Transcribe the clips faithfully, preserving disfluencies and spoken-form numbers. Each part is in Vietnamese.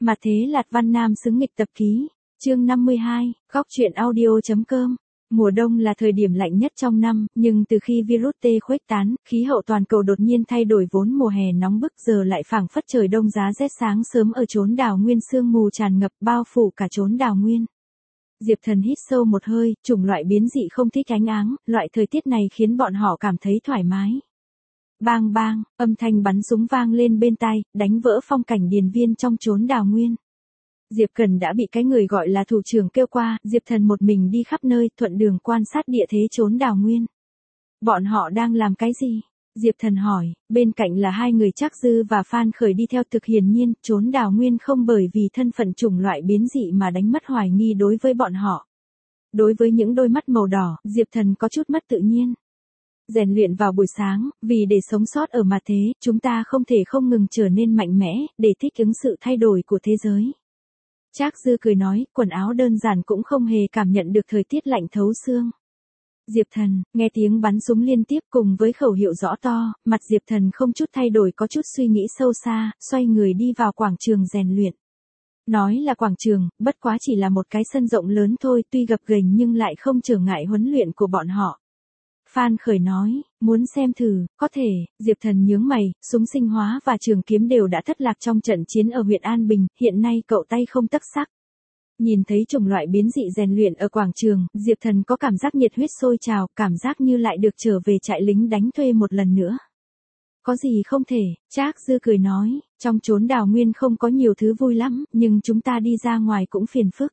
Mà thế Lạt Văn Nam xứng nghịch tập ký, chương năm mươi hai, góc truyện audio.com. Mùa đông là thời điểm lạnh nhất trong năm, nhưng từ khi virus T khuếch tán, khí hậu toàn cầu đột nhiên thay đổi vốn mùa hè nóng bức giờ lại phảng phất trời đông giá rét sáng sớm ở chốn đảo nguyên sương mù tràn ngập bao phủ cả chốn đảo nguyên. Diệp Thần hít sâu một hơi, chủng loại biến dị không thích ánh áng, loại thời tiết này khiến bọn họ cảm thấy thoải mái. Bang bang, âm thanh bắn súng vang lên bên tai, đánh vỡ phong cảnh điền viên trong chốn đào nguyên. Diệp Cần đã bị cái người gọi là thủ trưởng kêu qua, Diệp Thần một mình đi khắp nơi, thuận đường quan sát địa thế chốn đào nguyên. Bọn họ đang làm cái gì? Diệp Thần hỏi, bên cạnh là hai người Trác Dư và Phan Khởi đi theo thực hiển nhiên, chốn đào nguyên không bởi vì thân phận chủng loại biến dị mà đánh mất hoài nghi đối với bọn họ. Đối với những đôi mắt màu đỏ, Diệp Thần có chút mất tự nhiên. Rèn luyện vào buổi sáng, vì để sống sót ở mặt thế, chúng ta không thể không ngừng trở nên mạnh mẽ, để thích ứng sự thay đổi của thế giới. Trác Dư cười nói, quần áo đơn giản cũng không hề cảm nhận được thời tiết lạnh thấu xương. Diệp Thần, nghe tiếng bắn súng liên tiếp cùng với khẩu hiệu rõ to, mặt Diệp Thần không chút thay đổi có chút suy nghĩ sâu xa, xoay người đi vào quảng trường rèn luyện. Nói là quảng trường, bất quá chỉ là một cái sân rộng lớn thôi, tuy gập ghềnh nhưng lại không trở ngại huấn luyện của bọn họ. Phan Khởi nói, muốn xem thử, có thể, Diệp Thần nhướng mày, súng sinh hóa và trường kiếm đều đã thất lạc trong trận chiến ở huyện An Bình, hiện nay cậu tay không tấc sắc. Nhìn thấy chủng loại biến dị rèn luyện ở quảng trường, Diệp Thần có cảm giác nhiệt huyết sôi trào, cảm giác như lại được trở về trại lính đánh thuê một lần nữa. Có gì không thể, Trác Dư cười nói, trong chốn đào nguyên không có nhiều thứ vui lắm, nhưng chúng ta đi ra ngoài cũng phiền phức.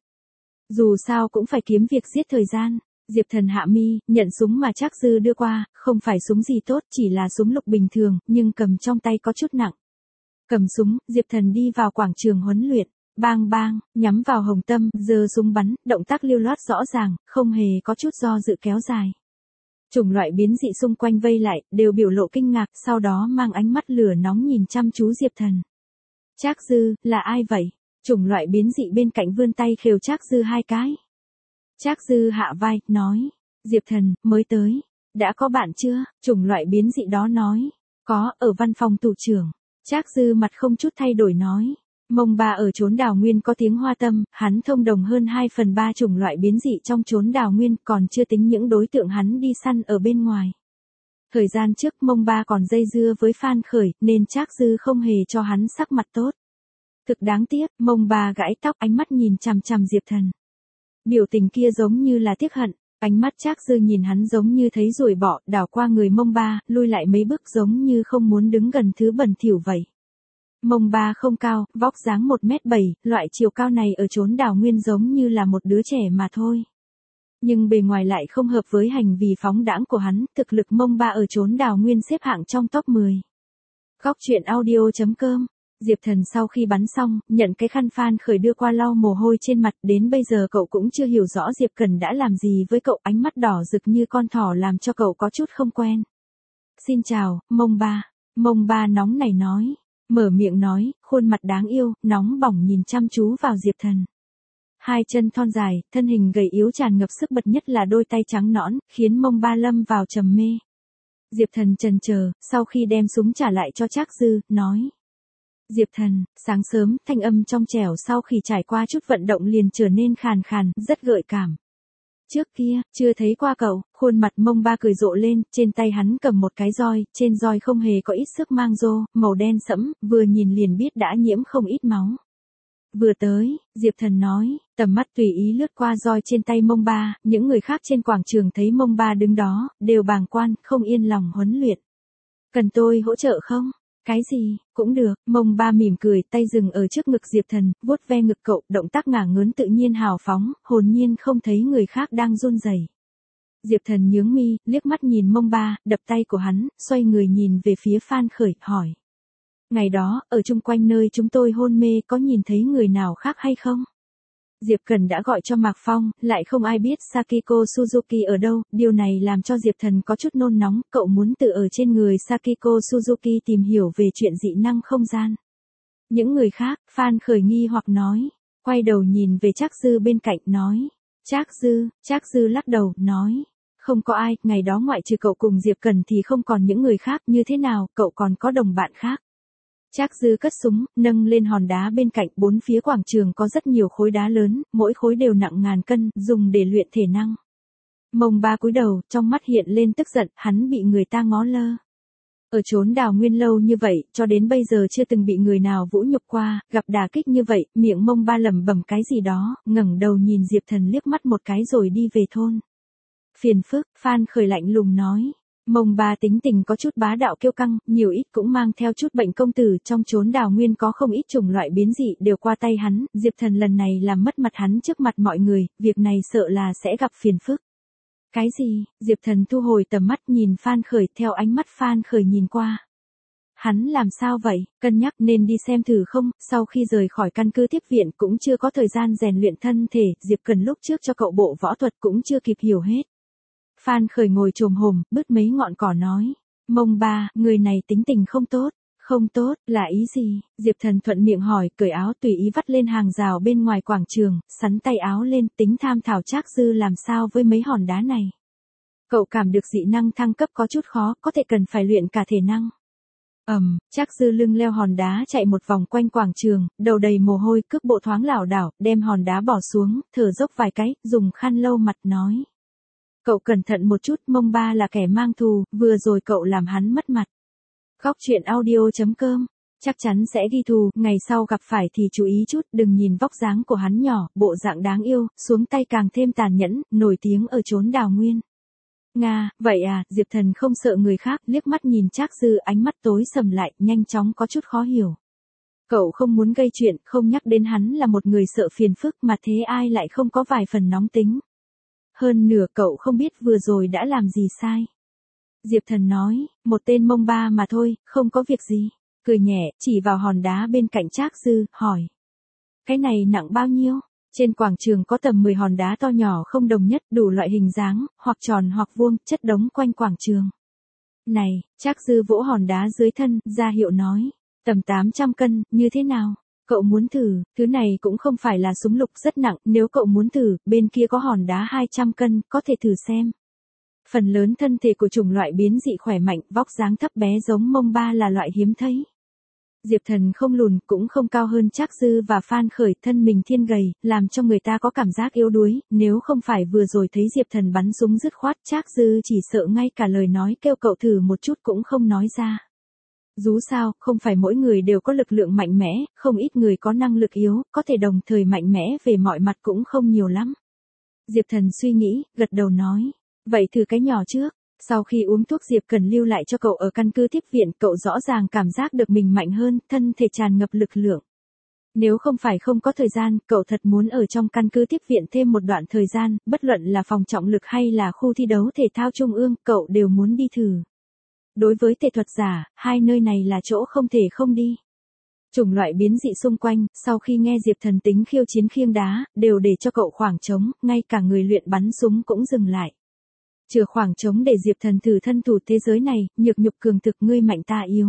Dù sao cũng phải kiếm việc giết thời gian. Diệp Thần hạ mi, nhận súng mà Trác Dư đưa qua, không phải súng gì tốt, chỉ là súng lục bình thường, nhưng cầm trong tay có chút nặng. Cầm súng, Diệp Thần đi vào quảng trường huấn luyện, bang bang, nhắm vào hồng tâm, giơ súng bắn, động tác lưu loát rõ ràng, không hề có chút do dự kéo dài. Chủng loại biến dị xung quanh vây lại, đều biểu lộ kinh ngạc, sau đó mang ánh mắt lửa nóng nhìn chăm chú Diệp Thần. Trác Dư, là ai vậy? Chủng loại biến dị bên cạnh vươn tay khều Trác Dư hai cái. Trác Dư hạ vai, nói, Diệp Thần, mới tới, đã có bạn chưa? Chủng loại biến dị đó nói, có, ở văn phòng thủ trưởng. Trác Dư mặt không chút thay đổi nói, Mông Ba ở chốn đào nguyên có tiếng hoa tâm, hắn thông đồng hơn hai phần ba chủng loại biến dị trong chốn đào nguyên, còn chưa tính những đối tượng hắn đi săn ở bên ngoài. Thời gian trước Mông Ba còn dây dưa với Phan Khởi, nên Trác Dư không hề cho hắn sắc mặt tốt. Thực đáng tiếc, Mông Ba gãi tóc, ánh mắt nhìn chằm chằm Diệp Thần. Biểu tình kia giống như là tiếc hận, ánh mắt Trác Dư nhìn hắn giống như thấy ruồi bọ, đảo qua người Mông Ba, lui lại mấy bước giống như không muốn đứng gần thứ bẩn thỉu vậy. Mông Ba không cao, vóc dáng một mét bảy, loại chiều cao này ở chốn đào nguyên giống như là một đứa trẻ mà thôi. Nhưng bề ngoài lại không hợp với hành vi phóng đãng của hắn, thực lực Mông Ba ở chốn đào nguyên xếp hạng trong top mười. Góc truyện audio.com. Diệp Thần sau khi bắn xong, nhận cái khăn Phan Khởi đưa qua lau mồ hôi trên mặt, đến bây giờ cậu cũng chưa hiểu rõ Diệp Cần đã làm gì với cậu, ánh mắt đỏ rực như con thỏ làm cho cậu có chút không quen. Xin chào, Mông Ba. Mông Ba nóng nảy nói, mở miệng nói, khuôn mặt đáng yêu, nóng bỏng nhìn chăm chú vào Diệp Thần. Hai chân thon dài, thân hình gầy yếu tràn ngập sức bật nhất là đôi tay trắng nõn, khiến Mông Ba lâm vào trầm mê. Diệp Thần chần chờ, sau khi đem súng trả lại cho Trác Dư, nói. Diệp Thần, sáng sớm, thanh âm trong trẻo sau khi trải qua chút vận động liền trở nên khàn khàn, rất gợi cảm. Trước kia, chưa thấy qua cậu, khuôn mặt Mông Ba cười rộ lên, trên tay hắn cầm một cái roi, trên roi không hề có ít sức mang rô, màu đen sẫm, vừa nhìn liền biết đã nhiễm không ít máu. Vừa tới, Diệp Thần nói, tầm mắt tùy ý lướt qua roi trên tay Mông Ba, những người khác trên quảng trường thấy Mông Ba đứng đó, đều bàng quan, không yên lòng huấn luyện. Cần tôi hỗ trợ không? Cái gì, cũng được, Mông Ba mỉm cười, tay dừng ở trước ngực Diệp Thần, vuốt ve ngực cậu, động tác ngả ngớn tự nhiên hào phóng, hồn nhiên không thấy người khác đang run rẩy. Diệp Thần nhướng mi, liếc mắt nhìn Mông Ba, đập tay của hắn, xoay người nhìn về phía Phan Khởi, hỏi. Ngày đó, ở chung quanh nơi chúng tôi hôn mê có nhìn thấy người nào khác hay không? Diệp Cần đã gọi cho Mạc Phong, lại không ai biết Sakiko Suzuki ở đâu, điều này làm cho Diệp Thần có chút nôn nóng, cậu muốn tự ở trên người Sakiko Suzuki tìm hiểu về chuyện dị năng không gian. Những người khác, Phan Khởi nghi hoặc nói, quay đầu nhìn về Trác Dư bên cạnh, nói, Trác Dư, Trác Dư lắc đầu, nói, không có ai, ngày đó ngoại trừ cậu cùng Diệp Cần thì không còn những người khác, như thế nào, cậu còn có đồng bạn khác. Trác Dư cất súng, nâng lên hòn đá bên cạnh, bốn phía quảng trường có rất nhiều khối đá lớn, mỗi khối đều nặng ngàn cân, dùng để luyện thể năng. Mông Ba cúi đầu, trong mắt hiện lên tức giận, hắn bị người ta ngó lơ. Ở chốn đào nguyên lâu như vậy, cho đến bây giờ chưa từng bị người nào vũ nhục qua, gặp đả kích như vậy, miệng Mông Ba lẩm bẩm cái gì đó, ngẩng đầu nhìn Diệp Thần liếc mắt một cái rồi đi về thôn. Phiền phức, Phan Khởi lạnh lùng nói. Mông Ba tính tình có chút bá đạo kiêu căng, nhiều ít cũng mang theo chút bệnh công tử, trong chốn đào nguyên có không ít chủng loại biến dị đều qua tay hắn, Diệp Thần lần này làm mất mặt hắn trước mặt mọi người, việc này sợ là sẽ gặp phiền phức. Cái gì? Diệp Thần thu hồi tầm mắt nhìn Phan Khởi, theo ánh mắt Phan Khởi nhìn qua. Hắn làm sao vậy, cân nhắc nên đi xem thử không, sau khi rời khỏi căn cứ tiếp viện cũng chưa có thời gian rèn luyện thân thể, Diệp Cần lúc trước cho cậu bộ võ thuật cũng chưa kịp hiểu hết. Phan Khởi ngồi chồm hổm, bứt mấy ngọn cỏ nói, Mông Ba, người này tính tình không tốt. Không tốt, là ý gì? Diệp Thần thuận miệng hỏi, cởi áo tùy ý vắt lên hàng rào bên ngoài quảng trường, sắn tay áo lên, tính tham thảo Trác Dư làm sao với mấy hòn đá này. Cậu cảm được dị năng thăng cấp có chút khó, có thể cần phải luyện cả thể năng. Ầm, um, Trác Dư lưng leo hòn đá chạy một vòng quanh quảng trường, đầu đầy mồ hôi, cước bộ thoáng lảo đảo, đem hòn đá bỏ xuống, thở dốc vài cái, dùng khăn lau mặt nói. Cậu cẩn thận một chút, Mông Ba là kẻ mang thù, vừa rồi cậu làm hắn mất mặt. Góc truyện audio chấm com, chắc chắn sẽ ghi thù, ngày sau gặp phải thì chú ý chút, đừng nhìn vóc dáng của hắn nhỏ, bộ dạng đáng yêu, xuống tay càng thêm tàn nhẫn, nổi tiếng ở chốn đào nguyên. Nga, vậy à, Diệp Thần không sợ người khác, liếc mắt nhìn Trác Dư, ánh mắt tối sầm lại, nhanh chóng có chút khó hiểu. Cậu không muốn gây chuyện, không nhắc đến hắn là một người sợ phiền phức mà thế ai lại không có vài phần nóng tính. Hơn nửa cậu không biết vừa rồi đã làm gì sai. Diệp Thần nói, một tên Mông Ba mà thôi, không có việc gì. Cười nhẹ, chỉ vào hòn đá bên cạnh Trác Dư, hỏi. Cái này nặng bao nhiêu? Trên quảng trường có tầm mười hòn đá to nhỏ không đồng nhất, đủ loại hình dáng, hoặc tròn hoặc vuông, chất đống quanh quảng trường. Này, Trác Dư vỗ hòn đá dưới thân, ra hiệu nói. Tầm tám trăm cân, như thế nào? Cậu muốn thử, thứ này cũng không phải là súng lục rất nặng, nếu cậu muốn thử, bên kia có hòn đá hai trăm cân, có thể thử xem. Phần lớn thân thể của chủng loại biến dị khỏe mạnh, vóc dáng thấp bé giống Mông Ba là loại hiếm thấy. Diệp Thần không lùn, cũng không cao hơn Trác Dư và Phan Khởi, thân mình thiên gầy, làm cho người ta có cảm giác yếu đuối, nếu không phải vừa rồi thấy Diệp Thần bắn súng dứt khoát, Trác Dư chỉ sợ ngay cả lời nói kêu cậu thử một chút cũng không nói ra. Dù sao, không phải mỗi người đều có lực lượng mạnh mẽ, không ít người có năng lực yếu, có thể đồng thời mạnh mẽ về mọi mặt cũng không nhiều lắm. Diệp Thần suy nghĩ, gật đầu nói. Vậy thử cái nhỏ trước, sau khi uống thuốc Diệp Cần lưu lại cho cậu ở căn cứ tiếp viện, cậu rõ ràng cảm giác được mình mạnh hơn, thân thể tràn ngập lực lượng. Nếu không phải không có thời gian, cậu thật muốn ở trong căn cứ tiếp viện thêm một đoạn thời gian, bất luận là phòng trọng lực hay là khu thi đấu thể thao trung ương, cậu đều muốn đi thử. Đối với thể thuật giả, hai nơi này là chỗ không thể không đi. Chủng loại biến dị xung quanh, sau khi nghe Diệp Thần tính khiêu chiến khiêng đá, đều để cho cậu khoảng trống, ngay cả người luyện bắn súng cũng dừng lại. Chừa khoảng trống để Diệp Thần thử thân thủ thế giới này, nhược nhục cường thực, ngươi mạnh ta yếu.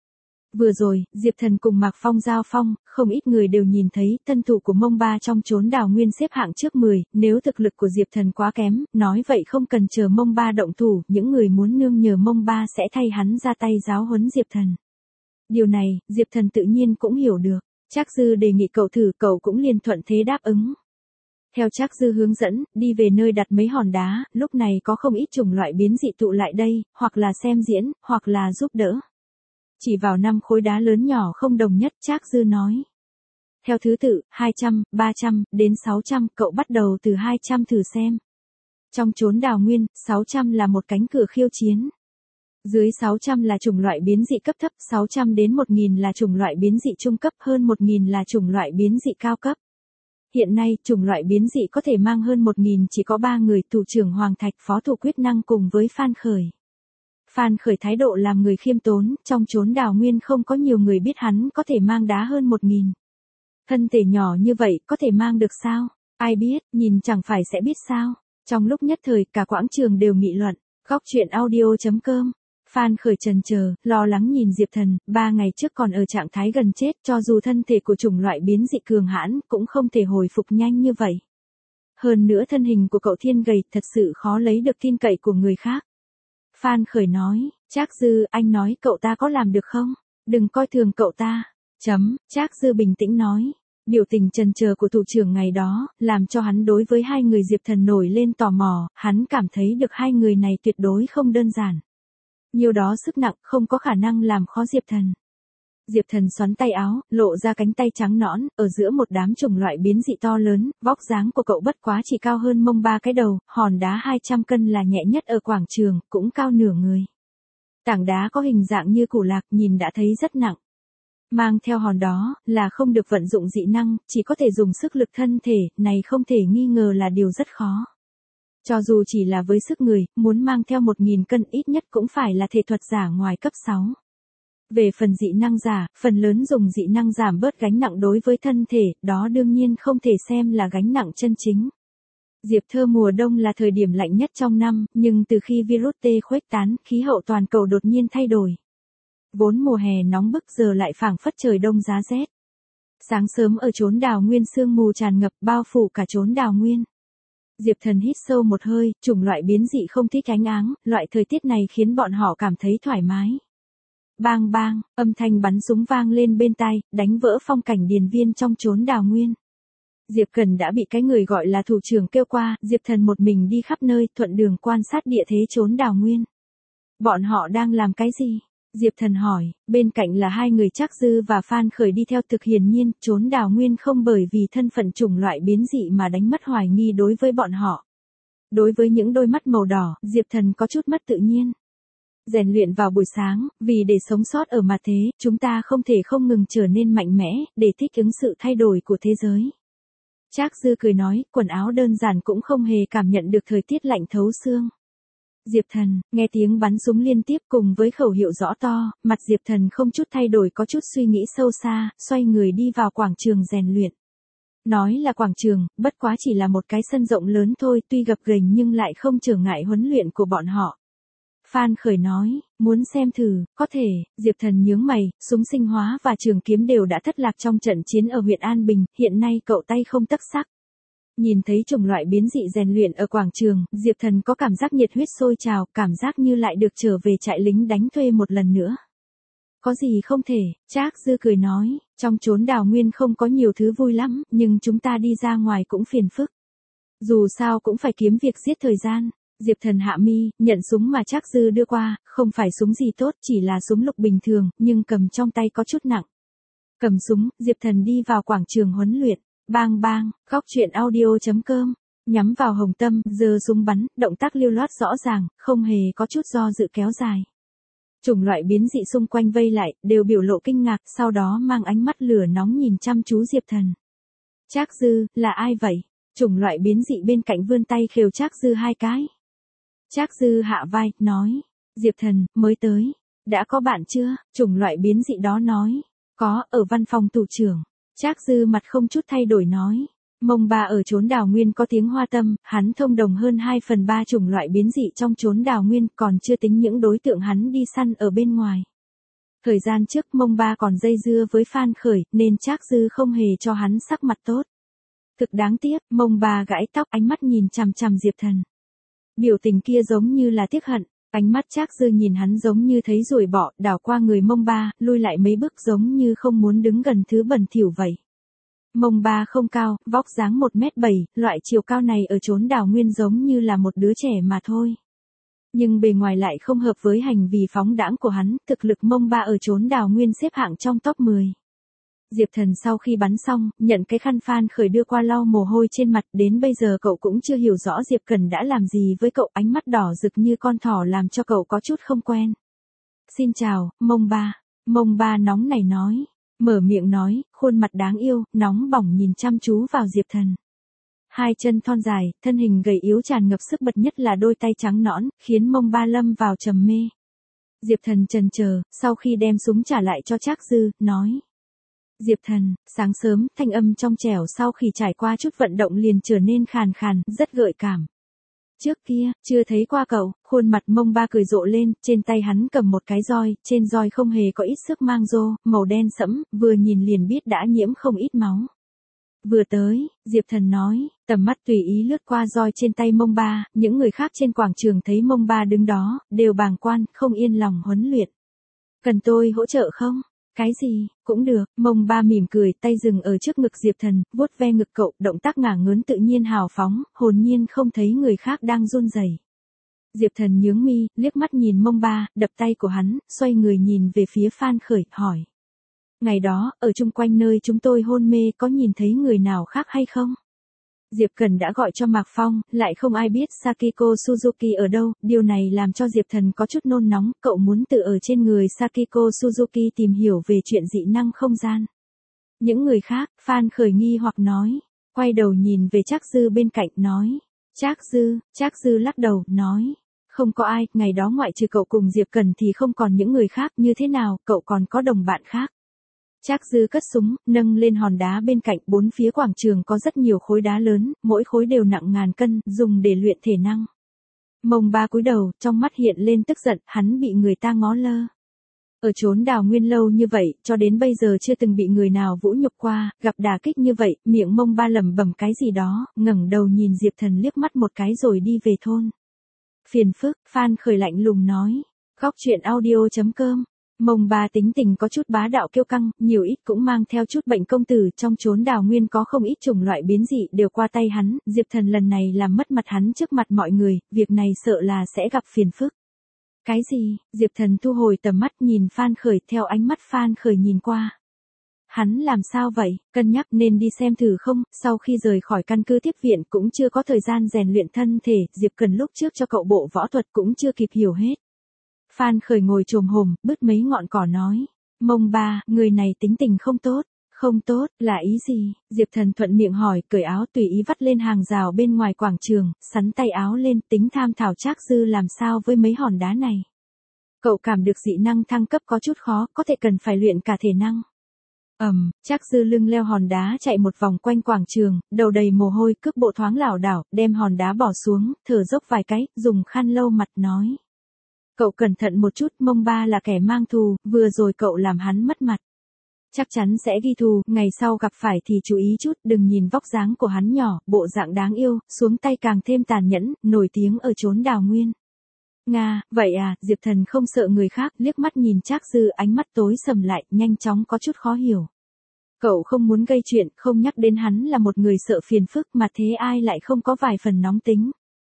Vừa rồi, Diệp Thần cùng Mạc Phong giao phong, không ít người đều nhìn thấy, thân thủ của Mông Ba trong chốn đào nguyên xếp hạng trước mười, nếu thực lực của Diệp Thần quá kém, nói vậy không cần chờ Mông Ba động thủ, những người muốn nương nhờ Mông Ba sẽ thay hắn ra tay giáo huấn Diệp Thần. Điều này, Diệp Thần tự nhiên cũng hiểu được, Trác Dư đề nghị cậu thử, cậu cũng liền thuận thế đáp ứng. Theo Trác Dư hướng dẫn, đi về nơi đặt mấy hòn đá, lúc này có không ít chủng loại biến dị tụ lại đây, hoặc là xem diễn, hoặc là giúp đỡ. Chỉ vào năm khối đá lớn nhỏ không đồng nhất, Trác Dư nói. Theo thứ tự, hai trăm, ba trăm, đến sáu trăm, cậu bắt đầu từ hai trăm thử xem. Trong chốn đào nguyên, sáu trăm là một cánh cửa khiêu chiến. Dưới sáu trăm là chủng loại biến dị cấp thấp, sáu trăm đến một nghìn là chủng loại biến dị trung cấp, hơn một nghìn là chủng loại biến dị cao cấp. Hiện nay, chủng loại biến dị có thể mang hơn một nghìn chỉ có ba người, thủ trưởng Hoàng Thạch, phó thủ Quyết Năng cùng với Phan Khởi. Phan Khởi thái độ làm người khiêm tốn, trong chốn đào nguyên không có nhiều người biết hắn có thể mang đá hơn một nghìn. Thân thể nhỏ như vậy, có thể mang được sao? Ai biết, nhìn chẳng phải sẽ biết sao? Trong lúc nhất thời, cả quãng trường đều nghị luận. Góc truyện audio chấm com. Phan Khởi chần chờ, lo lắng nhìn Diệp Thần, ba ngày trước còn ở trạng thái gần chết, cho dù thân thể của chủng loại biến dị cường hãn, cũng không thể hồi phục nhanh như vậy. Hơn nữa thân hình của cậu thiên gầy, thật sự khó lấy được tin cậy của người khác. Phan Khởi nói, Trác Dư, anh nói cậu ta có làm được không? Đừng coi thường cậu ta. Chấm, Trác Dư bình tĩnh nói. Biểu tình chần chờ của thủ trưởng ngày đó, làm cho hắn đối với hai người Diệp Thần nổi lên tò mò, hắn cảm thấy được hai người này tuyệt đối không đơn giản. Nhiều đó sức nặng không có khả năng làm khó Diệp Thần. Diệp Thần xoắn tay áo, lộ ra cánh tay trắng nõn, ở giữa một đám chủng loại biến dị to lớn, vóc dáng của cậu bất quá chỉ cao hơn mông ba cái đầu, hòn đá hai trăm cân là nhẹ nhất ở quảng trường, cũng cao nửa người. Tảng đá có hình dạng như củ lạc, nhìn đã thấy rất nặng. Mang theo hòn đó, là không được vận dụng dị năng, chỉ có thể dùng sức lực thân thể, này không thể nghi ngờ là điều rất khó. Cho dù chỉ là với sức người, muốn mang theo một nghìn cân ít nhất cũng phải là thể thuật giả ngoài cấp sáu. Về phần dị năng giả, phần lớn dùng dị năng giảm bớt gánh nặng đối với thân thể, đó đương nhiên không thể xem là gánh nặng chân chính. Diệp Thơ mùa đông là thời điểm lạnh nhất trong năm, nhưng từ khi virus T khuếch tán, khí hậu toàn cầu đột nhiên thay đổi. Vốn mùa hè nóng bức giờ lại phảng phất trời đông giá rét. Sáng sớm ở chốn đào nguyên sương mù tràn ngập bao phủ cả chốn đào nguyên. Diệp Thần hít sâu một hơi, chủng loại biến dị không thích ánh áng, loại thời tiết này khiến bọn họ cảm thấy thoải mái. Bang bang, âm thanh bắn súng vang lên bên tai, đánh vỡ phong cảnh điền viên trong chốn đào nguyên. Diệp Cần đã bị cái người gọi là thủ trưởng kêu qua, Diệp Thần một mình đi khắp nơi, thuận đường quan sát địa thế chốn đào nguyên. Bọn họ đang làm cái gì? Diệp Thần hỏi, bên cạnh là hai người Trác Dư và Phan Khởi đi theo. Thực hiển nhiên, chốn đào nguyên không bởi vì thân phận chủng loại biến dị mà đánh mất hoài nghi đối với bọn họ. Đối với những đôi mắt màu đỏ, Diệp Thần có chút mất tự nhiên. Rèn luyện vào buổi sáng, vì để sống sót ở mặt thế, chúng ta không thể không ngừng trở nên mạnh mẽ, để thích ứng sự thay đổi của thế giới. Trác Dư cười nói, quần áo đơn giản cũng không hề cảm nhận được thời tiết lạnh thấu xương. Diệp Thần, nghe tiếng bắn súng liên tiếp cùng với khẩu hiệu rõ to, mặt Diệp Thần không chút thay đổi, có chút suy nghĩ sâu xa, xoay người đi vào quảng trường rèn luyện. Nói là quảng trường, bất quá chỉ là một cái sân rộng lớn thôi, tuy gập ghềnh nhưng lại không trở ngại huấn luyện của bọn họ. Phan Khởi nói, muốn xem thử, có thể. Diệp Thần nhướng mày, súng sinh hóa và trường kiếm đều đã thất lạc trong trận chiến ở huyện An Bình, hiện nay cậu tay không tấc sắc. Nhìn thấy chủng loại biến dị rèn luyện ở quảng trường, Diệp Thần có cảm giác nhiệt huyết sôi trào, cảm giác như lại được trở về trại lính đánh thuê một lần nữa. Có gì không thể, Trác Dư cười nói, trong chốn đào nguyên không có nhiều thứ vui lắm, nhưng chúng ta đi ra ngoài cũng phiền phức. Dù sao cũng phải kiếm việc giết thời gian. Diệp Thần hạ mi, nhận súng mà Trác Dư đưa qua, không phải súng gì tốt, chỉ là súng lục bình thường, nhưng cầm trong tay có chút nặng. Cầm súng, Diệp Thần đi vào quảng trường huấn luyện. Bang bang, góc truyện audio chấm com, nhắm vào hồng tâm, giơ súng bắn, động tác lưu loát rõ ràng, không hề có chút do dự kéo dài. Chủng loại biến dị xung quanh vây lại, đều biểu lộ kinh ngạc, sau đó mang ánh mắt lửa nóng nhìn chăm chú Diệp Thần. Trác Dư, là ai vậy? Chủng loại biến dị bên cạnh vươn tay khều Trác Dư hai cái. Trác Dư hạ vai, nói, Diệp Thần, mới tới. Đã có bạn chưa? Chủng loại biến dị đó nói, có, ở văn phòng thủ trưởng. Trác Dư mặt không chút thay đổi nói, mông ba ở chốn đào nguyên có tiếng hoa tâm, hắn thông đồng hơn hai phần ba chủng loại biến dị trong chốn đào nguyên, còn chưa tính những đối tượng hắn đi săn ở bên ngoài. Thời gian trước mông ba còn dây dưa với Phan Khởi, nên Trác Dư không hề cho hắn sắc mặt tốt. Thực đáng tiếc, mông ba gãi tóc, ánh mắt nhìn chằm chằm Diệp Thần. Biểu tình kia giống như là tiếc hận, ánh mắt Trác Dư nhìn hắn giống như thấy ruồi bọ, đảo qua người mông ba, lui lại mấy bước giống như không muốn đứng gần thứ bẩn thỉu vậy. Mông ba không cao, vóc dáng một mét bảy, loại chiều cao này ở chốn đào nguyên giống như là một đứa trẻ mà thôi. Nhưng bề ngoài lại không hợp với hành vi phóng đãng của hắn, thực lực mông ba ở chốn đào nguyên xếp hạng trong top mười. Diệp Thần sau khi bắn xong, nhận cái khăn Phan Khởi đưa qua lau mồ hôi trên mặt, đến bây giờ cậu cũng chưa hiểu rõ Diệp Cần đã làm gì với cậu, ánh mắt đỏ rực như con thỏ làm cho cậu có chút không quen. Xin chào, mông ba. Mông ba nóng nảy nói, mở miệng nói, khuôn mặt đáng yêu, nóng bỏng nhìn chăm chú vào Diệp Thần. Hai chân thon dài, thân hình gầy yếu tràn ngập sức bật nhất là đôi tay trắng nõn, khiến mông ba lâm vào trầm mê. Diệp Thần chần chờ, sau khi đem súng trả lại cho Trác Dư, nói. Diệp Thần, sáng sớm, thanh âm trong trẻo sau khi trải qua chút vận động liền trở nên khàn khàn, rất gợi cảm. Trước kia, chưa thấy qua cậu, khuôn mặt mông ba cười rộ lên, trên tay hắn cầm một cái roi, trên roi không hề có ít sức mang rô, màu đen sẫm, vừa nhìn liền biết đã nhiễm không ít máu. Vừa tới, Diệp Thần nói, tầm mắt tùy ý lướt qua roi trên tay mông ba, những người khác trên quảng trường thấy mông ba đứng đó, đều bàng quan, không yên lòng huấn luyện. Cần tôi hỗ trợ không? Cái gì, cũng được, mông ba mỉm cười, tay dừng ở trước ngực Diệp Thần, vuốt ve ngực cậu, động tác ngả ngớn tự nhiên hào phóng, hồn nhiên không thấy người khác đang run rẩy. Diệp Thần nhướng mi, liếc mắt nhìn mông ba, đập tay của hắn, xoay người nhìn về phía Phan Khởi, hỏi. Ngày đó, ở chung quanh nơi chúng tôi hôn mê có nhìn thấy người nào khác hay không? Diệp Cần đã gọi cho Mạc Phong, lại không ai biết Sakiko Suzuki ở đâu, điều này làm cho Diệp Thần có chút nôn nóng, cậu muốn tự ở trên người Sakiko Suzuki tìm hiểu về chuyện dị năng không gian. Những người khác, Phan Khởi nghi hoặc nói, quay đầu nhìn về Trác Dư bên cạnh nói, Trác Dư, Trác Dư lắc đầu, nói, không có ai, ngày đó ngoại trừ cậu cùng Diệp Cần thì không còn những người khác, như thế nào, cậu còn có đồng bạn khác. Trác Dư cất súng, nâng lên hòn đá bên cạnh, bốn phía quảng trường có rất nhiều khối đá lớn, mỗi khối đều nặng ngàn cân, dùng để luyện thể năng. Mông ba cúi đầu, trong mắt hiện lên tức giận, hắn bị người ta ngó lơ. Ở chốn Đào Nguyên lâu như vậy, cho đến bây giờ chưa từng bị người nào vũ nhục qua, gặp đả kích như vậy, miệng mông ba lẩm bẩm cái gì đó, ngẩng đầu nhìn Diệp Thần liếc mắt một cái rồi đi về thôn. Phiền phức, Phan Khởi lạnh lùng nói. Góc truyện audio chấm com. Mông ba tính tình có chút bá đạo kiêu căng, nhiều ít cũng mang theo chút bệnh công tử, trong chốn Đào Nguyên có không ít chủng loại biến dị đều qua tay hắn, Diệp Thần lần này làm mất mặt hắn trước mặt mọi người, việc này sợ là sẽ gặp phiền phức. Cái gì? Diệp Thần thu hồi tầm mắt nhìn Phan Khởi, theo ánh mắt Phan Khởi nhìn qua. Hắn làm sao vậy, cân nhắc nên đi xem thử không, sau khi rời khỏi căn cứ tiếp viện cũng chưa có thời gian rèn luyện thân thể, Diệp Cần lúc trước cho cậu bộ võ thuật cũng chưa kịp hiểu hết. Phan Khởi ngồi chồm hổm, bứt mấy ngọn cỏ nói, mông ba, người này tính tình không tốt. Không tốt, là ý gì? Diệp Thần thuận miệng hỏi, cởi áo tùy ý vắt lên hàng rào bên ngoài quảng trường, sắn tay áo lên, tính tham thảo Trác Dư làm sao với mấy hòn đá này. Cậu cảm được dị năng thăng cấp có chút khó, có thể cần phải luyện cả thể năng. Ầm, um, Trác Dư lưng leo hòn đá chạy một vòng quanh quảng trường, đầu đầy mồ hôi, cước bộ thoáng lảo đảo, đem hòn đá bỏ xuống, thở dốc vài cái, dùng khăn lau mặt nói. Cậu cẩn thận một chút, mông ba là kẻ mang thù, vừa rồi cậu làm hắn mất mặt. Chắc chắn sẽ ghi thù, ngày sau gặp phải thì chú ý chút, đừng nhìn vóc dáng của hắn nhỏ, bộ dạng đáng yêu, xuống tay càng thêm tàn nhẫn, nổi tiếng ở chốn Đào Nguyên. Nga, vậy à, Diệp Thần không sợ người khác, liếc mắt nhìn Trác Dư, ánh mắt tối sầm lại, nhanh chóng có chút khó hiểu. Cậu không muốn gây chuyện, không nhắc đến hắn là một người sợ phiền phức mà thế ai lại không có vài phần nóng tính.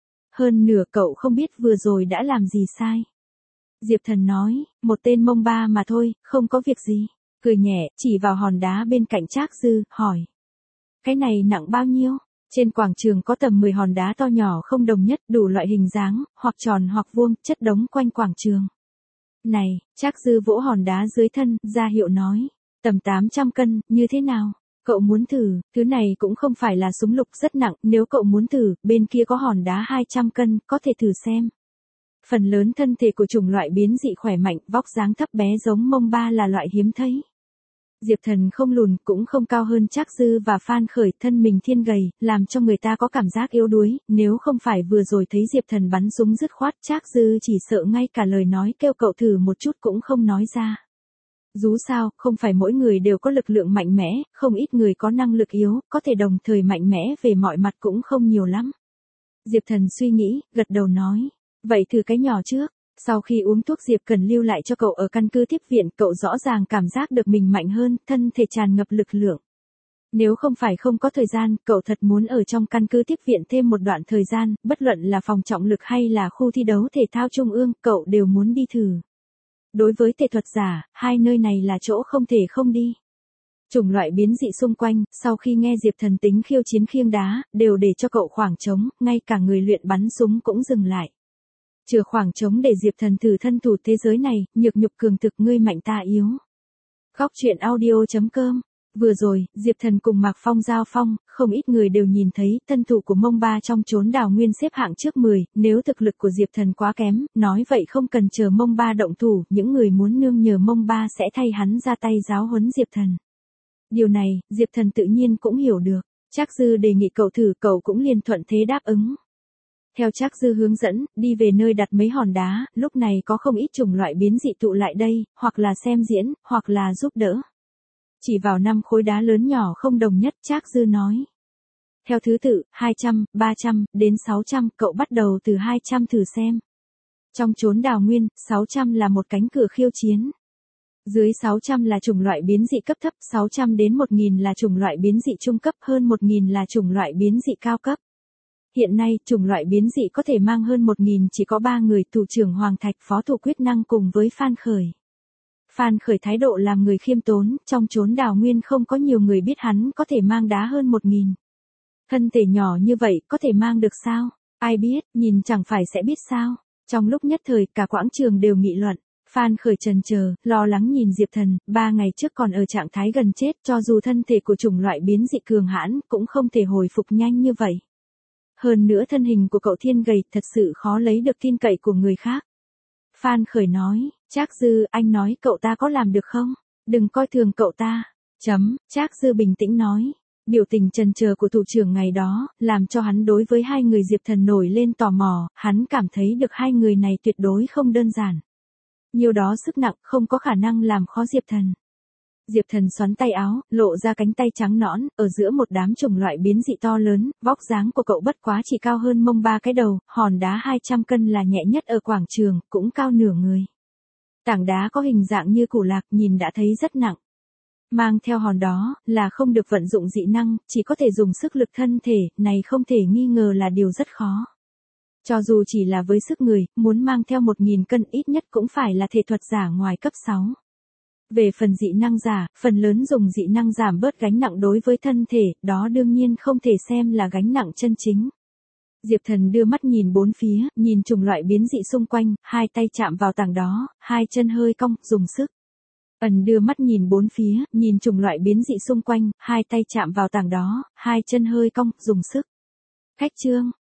Hơn nửa cậu không biết vừa rồi đã làm gì sai. Diệp Thần nói, một tên mông ba mà thôi, không có việc gì. Cười nhẹ, chỉ vào hòn đá bên cạnh Trác Dư, hỏi. Cái này nặng bao nhiêu? Trên quảng trường có tầm mười hòn đá to nhỏ không đồng nhất, đủ loại hình dáng, hoặc tròn hoặc vuông, chất đống quanh quảng trường. Này, Trác Dư vỗ hòn đá dưới thân, ra hiệu nói. Tầm tám trăm cân, như thế nào? Cậu muốn thử, thứ này cũng không phải là súng lục rất nặng, nếu cậu muốn thử, bên kia có hòn đá hai trăm cân, có thể thử xem. Phần lớn thân thể của chủng loại biến dị khỏe mạnh, vóc dáng thấp bé giống mông ba là loại hiếm thấy. Diệp Thần không lùn, cũng không cao hơn Trác Dư và Phan Khởi, thân mình thiên gầy, làm cho người ta có cảm giác yếu đuối, nếu không phải vừa rồi thấy Diệp Thần bắn súng dứt khoát, Trác Dư chỉ sợ ngay cả lời nói kêu cậu thử một chút cũng không nói ra. Dù sao, không phải mỗi người đều có lực lượng mạnh mẽ, không ít người có năng lực yếu, có thể đồng thời mạnh mẽ về mọi mặt cũng không nhiều lắm. Diệp Thần suy nghĩ, gật đầu nói, vậy thử cái nhỏ trước. Sau khi uống thuốc Diệp Cần lưu lại cho cậu ở căn cứ tiếp viện, cậu rõ ràng cảm giác được mình mạnh hơn, thân thể tràn ngập lực lượng. Nếu không phải không có thời gian, cậu thật muốn ở trong căn cứ tiếp viện thêm một đoạn thời gian, bất luận là phòng trọng lực hay là khu thi đấu thể thao trung ương, cậu đều muốn đi thử. Đối với thể thuật giả, hai nơi này là chỗ không thể không đi. Chủng loại biến dị xung quanh, sau khi nghe Diệp Thần tính khiêu chiến khiêng đá, đều để cho cậu khoảng trống, ngay cả người luyện bắn súng cũng dừng lại. Chừa khoảng trống để Diệp Thần thử thân thủ thế giới này, nhược nhục cường thực ngươi mạnh ta yếu. Góc truyện audio chấm com. Vừa rồi, Diệp Thần cùng Mạc Phong giao phong, không ít người đều nhìn thấy, thân thủ của mông ba trong chốn Đào Nguyên xếp hạng trước mười, nếu thực lực của Diệp Thần quá kém, nói vậy không cần chờ mông ba động thủ, những người muốn nương nhờ mông ba sẽ thay hắn ra tay giáo huấn Diệp Thần. Điều này, Diệp Thần tự nhiên cũng hiểu được, Trác Dư đề nghị cậu thử, cậu cũng liền thuận thế đáp ứng. Theo Trác Dư hướng dẫn, đi về nơi đặt mấy hòn đá, lúc này có không ít chủng loại biến dị tụ lại đây, hoặc là xem diễn, hoặc là giúp đỡ. Chỉ vào năm khối đá lớn nhỏ không đồng nhất, Trác Dư nói. Theo thứ tự, hai trăm, ba trăm, đến sáu trăm, cậu bắt đầu từ hai trăm thử xem. Trong chốn Đào Nguyên, sáu trăm là một cánh cửa khiêu chiến. Dưới sáu trăm là chủng loại biến dị cấp thấp, sáu trăm đến một nghìn là chủng loại biến dị trung cấp, hơn một nghìn là chủng loại biến dị cao cấp. Hiện nay, chủng loại biến dị có thể mang hơn một nghìn chỉ có ba người, thủ trưởng Hoàng Thạch, phó thủ Quyết Năng cùng với Phan Khởi. Phan Khởi thái độ làm người khiêm tốn, trong chốn đào nguyên không có nhiều người biết hắn có thể mang đá hơn một nghìn. Thân thể nhỏ như vậy, có thể mang được sao? Ai biết, nhìn chẳng phải sẽ biết sao? Trong lúc nhất thời, cả quãng trường đều nghị luận. Phan Khởi chần chờ, lo lắng nhìn Diệp Thần, ba ngày trước còn ở trạng thái gần chết, cho dù thân thể của chủng loại biến dị cường hãn, cũng không thể hồi phục nhanh như vậy. Hơn nữa thân hình của cậu thiên gầy, thật sự khó lấy được tin cậy của người khác. Phan Khởi nói, Trác Dư, anh nói cậu ta có làm được không? Đừng coi thường cậu ta. Chấm, Trác Dư bình tĩnh nói. Biểu tình chần chờ của thủ trưởng ngày đó, làm cho hắn đối với hai người Diệp Thần nổi lên tò mò, hắn cảm thấy được hai người này tuyệt đối không đơn giản. Nhiều đó sức nặng không có khả năng làm khó Diệp Thần. Diệp Thần xoắn tay áo, lộ ra cánh tay trắng nõn, ở giữa một đám chủng loại biến dị to lớn, vóc dáng của cậu bất quá chỉ cao hơn mông ba cái đầu, hòn đá hai trăm cân là nhẹ nhất ở quảng trường, cũng cao nửa người. Tảng đá có hình dạng như củ lạc, nhìn đã thấy rất nặng. Mang theo hòn đó, là không được vận dụng dị năng, chỉ có thể dùng sức lực thân thể, này không thể nghi ngờ là điều rất khó. Cho dù chỉ là với sức người, muốn mang theo một nghìn cân ít nhất cũng phải là thể thuật giả ngoài cấp sáu. Về phần dị năng giả, phần lớn dùng dị năng giảm bớt gánh nặng đối với thân thể, đó đương nhiên không thể xem là gánh nặng chân chính. Diệp Thần đưa mắt nhìn bốn phía, nhìn chủng loại biến dị xung quanh, hai tay chạm vào tảng đó, hai chân hơi cong, dùng sức. Ẩn đưa mắt nhìn bốn phía, nhìn chủng loại biến dị xung quanh, hai tay chạm vào tảng đó, hai chân hơi cong, dùng sức. Khách trương,